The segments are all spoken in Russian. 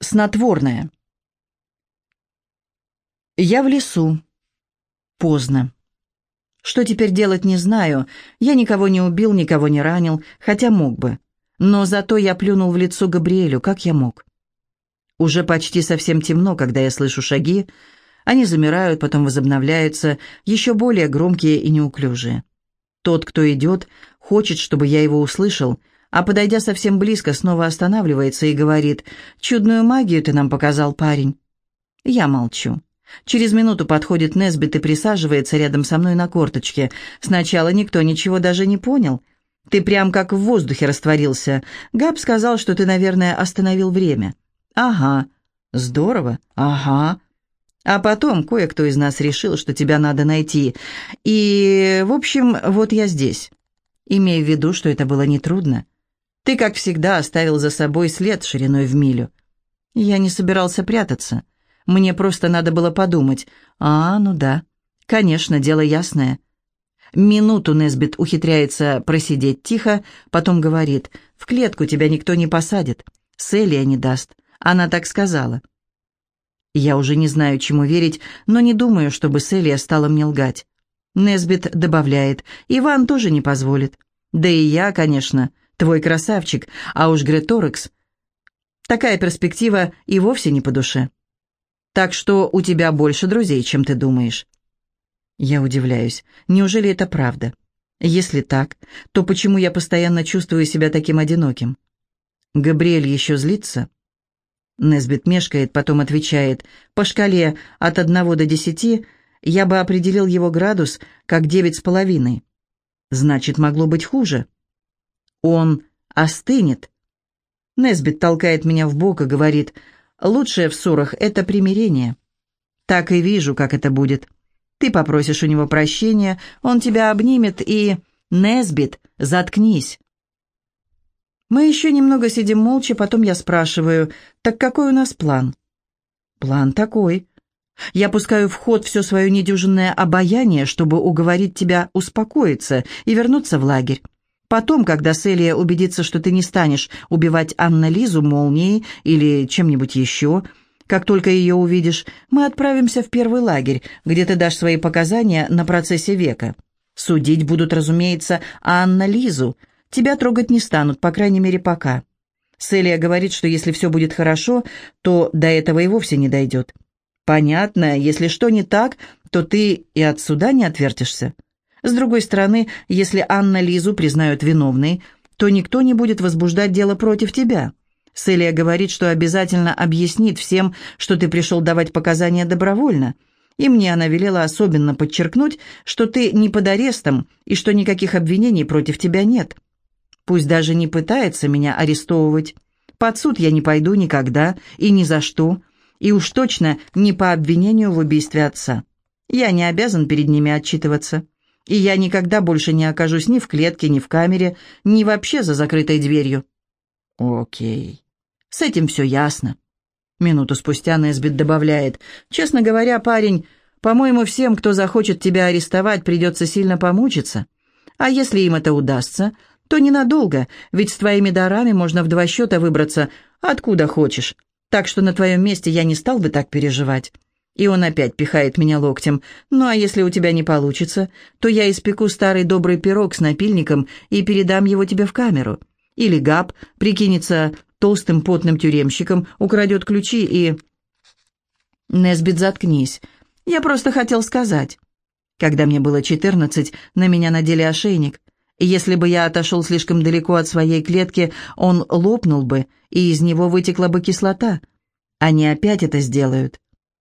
Снотворное. Я в лесу. Поздно. Что теперь делать, не знаю. Я никого не убил, никого не ранил, хотя мог бы. Но зато я плюнул в лицо Габриэлю, как я мог. Уже почти совсем темно, когда я слышу шаги. Они замирают, потом возобновляются, еще более громкие и неуклюжие. Тот, кто идет, хочет, чтобы я его услышал, а, подойдя совсем близко, снова останавливается и говорит: «Чудную магию ты нам показал, парень». Я молчу. Через минуту подходит Несбит и присаживается рядом со мной на корточке. Сначала никто ничего даже не понял. «Ты прям как в воздухе растворился. Габ сказал, что ты, наверное, остановил время». «Ага». «Здорово». «Ага». А потом кое-кто из нас решил, что тебя надо найти. И, в общем, вот я здесь. Имея в виду, что это было нетрудно. Ты, как всегда, оставил за собой след шириной в милю. Я не собирался прятаться. Мне просто надо было подумать. Ну да. Конечно, дело ясное. Минуту Несбит ухитряется просидеть тихо, потом говорит: «В клетку тебя никто не посадит. Селия не даст. Она так сказала». Я уже не знаю, чему верить, но не думаю, чтобы Селия стала мне лгать. Несбит добавляет: «Иван тоже не позволит. Да и я, конечно, твой красавчик, а уж Греторекс. Такая перспектива и вовсе не по душе. Так что у тебя больше друзей, чем ты думаешь». Я удивляюсь. Неужели это правда? Если так, то почему я постоянно чувствую себя таким одиноким? Габриэль еще злится? Несбит мешкает, потом отвечает: «По шкале от 1 до 10 я бы определил его градус как 9,5. Значит, могло быть хуже. Он остынет». Несбит толкает меня в бок и говорит: «Лучшее в ссорах — это примирение. Так и вижу, как это будет. Ты попросишь у него прощения, он тебя обнимет и... Несбит, заткнись». Мы еще немного сидим молча, потом я спрашиваю: «Так какой у нас план?» «План такой. Я пускаю в ход все свое недюжинное обаяние, чтобы уговорить тебя успокоиться и вернуться в лагерь. Потом, когда Селия убедится, что ты не станешь убивать Анна-Лизу молнией или чем-нибудь еще, как только ее увидишь, мы отправимся в первый лагерь, где ты дашь свои показания на процессе века. Судить будут, разумеется, Анна-Лизу. Тебя трогать не станут, по крайней мере, пока. Селия говорит, что если все будет хорошо, то до этого и вовсе не дойдет. Понятно, если что не так, то ты и от суда не отвертишься. С другой стороны, если Анна-Лизу признают виновной, то никто не будет возбуждать дело против тебя. Селия говорит, что обязательно объяснит всем, что ты пришел давать показания добровольно. И мне она велела особенно подчеркнуть, что ты не под арестом и что никаких обвинений против тебя нет. Пусть даже не пытается меня арестовывать. Под суд я не пойду никогда и ни за что, и уж точно не по обвинению в убийстве отца. Я не обязан перед ними отчитываться. И я никогда больше не окажусь ни в клетке, ни в камере, ни вообще за закрытой дверью». «Окей. С этим все ясно». Минуту спустя Несбит добавляет: «Честно говоря, парень, по-моему, всем, кто захочет тебя арестовать, придется сильно помучиться. А если им это удастся, то ненадолго, ведь с твоими дарами можно в 2 счета выбраться откуда хочешь. Так что на твоем месте я не стал бы так переживать». И он опять пихает меня локтем. «Ну а если у тебя не получится, то я испеку старый добрый пирог с напильником и передам его тебе в камеру. Или Габ прикинется толстым потным тюремщиком, украдет ключи и...» «Несбит, заткнись. Я просто хотел сказать. Когда мне было 14, на меня надели ошейник. И если бы я отошел слишком далеко от своей клетки, он лопнул бы, и из него вытекла бы кислота. Они опять это сделают».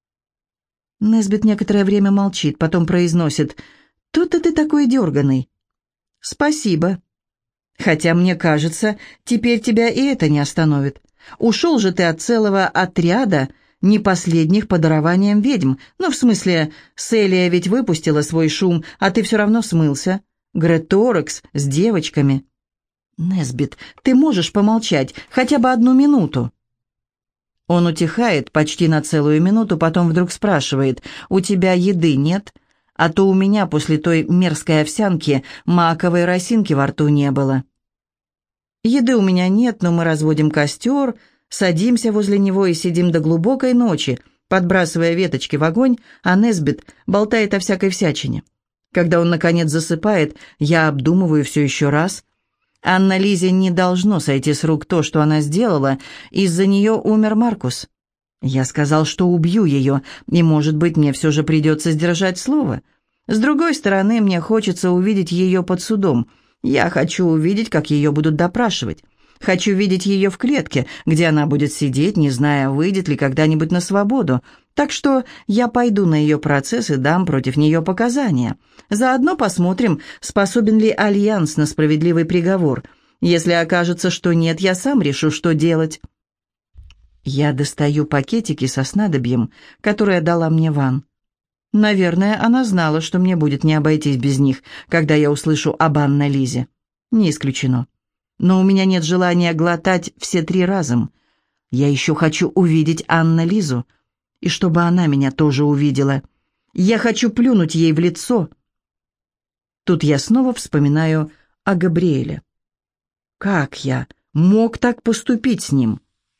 Несбит некоторое время молчит, потом произносит: «Тут-то ты такой дерганый». «Спасибо. Хотя, мне кажется, теперь тебя и это не остановит. Ушел же ты от целого отряда, не последних по дарованиям ведьм. Ну, в смысле, Селия ведь выпустила свой шум, а ты все равно смылся. Греторекс с девочками». «Несбит, ты можешь помолчать хотя бы 1 минуту?» Он утихает почти на целую минуту, потом вдруг спрашивает: «У тебя еды нет? А то у меня после той мерзкой овсянки маковой росинки во рту не было». «Еды у меня нет, но мы разводим костер, Садимся возле него и сидим до глубокой ночи, подбрасывая веточки в огонь, а Несбит болтает о всякой всячине. Когда он, наконец, засыпает, я обдумываю все еще раз. Анна-Лизе не должно сойти с рук то, что она сделала. Из-за нее умер Маркус. Я сказал, что убью ее, и, может быть, мне все же придется сдержать слово. С другой стороны, мне хочется увидеть ее под судом. Я хочу увидеть, как ее будут допрашивать. Хочу видеть ее в клетке, где она будет сидеть, не зная, выйдет ли когда-нибудь на свободу. Так что я пойду на ее процесс и дам против нее показания. Заодно посмотрим, способен ли Альянс на справедливый приговор. Если окажется, что нет, я сам решу, что делать. Я достаю пакетики со снадобьем, которые дала мне Ван. Наверное, она знала, что мне будет не обойтись без них, когда я услышу об Анне-Лизе. Не исключено. Но у меня нет желания глотать все 3 разом. Я еще хочу увидеть Анне-Лизу, и чтобы она меня тоже увидела. Я хочу плюнуть ей в лицо. Тут я снова вспоминаю о Габриэле. Как я мог так поступить с ним?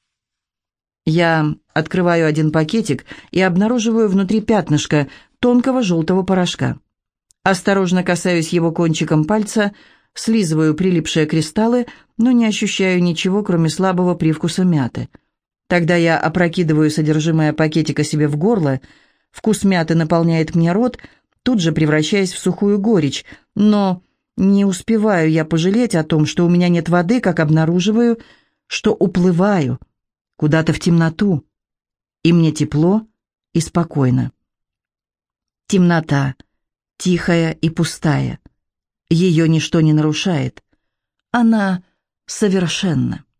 Я открываю один пакетик и обнаруживаю внутри пятнышко тонкого желтого порошка. Осторожно касаюсь его кончиком пальца, слизываю прилипшие кристаллы, но не ощущаю ничего, кроме слабого привкуса мяты. Тогда я опрокидываю содержимое пакетика себе в горло, вкус мяты наполняет мне рот, тут же превращаясь в сухую горечь, но не успеваю я пожалеть о том, что у меня нет воды, как обнаруживаю, что уплываю куда-то в темноту, и мне тепло и спокойно. Темнота, тихая и пустая. Ее ничто не нарушает. Она совершенна.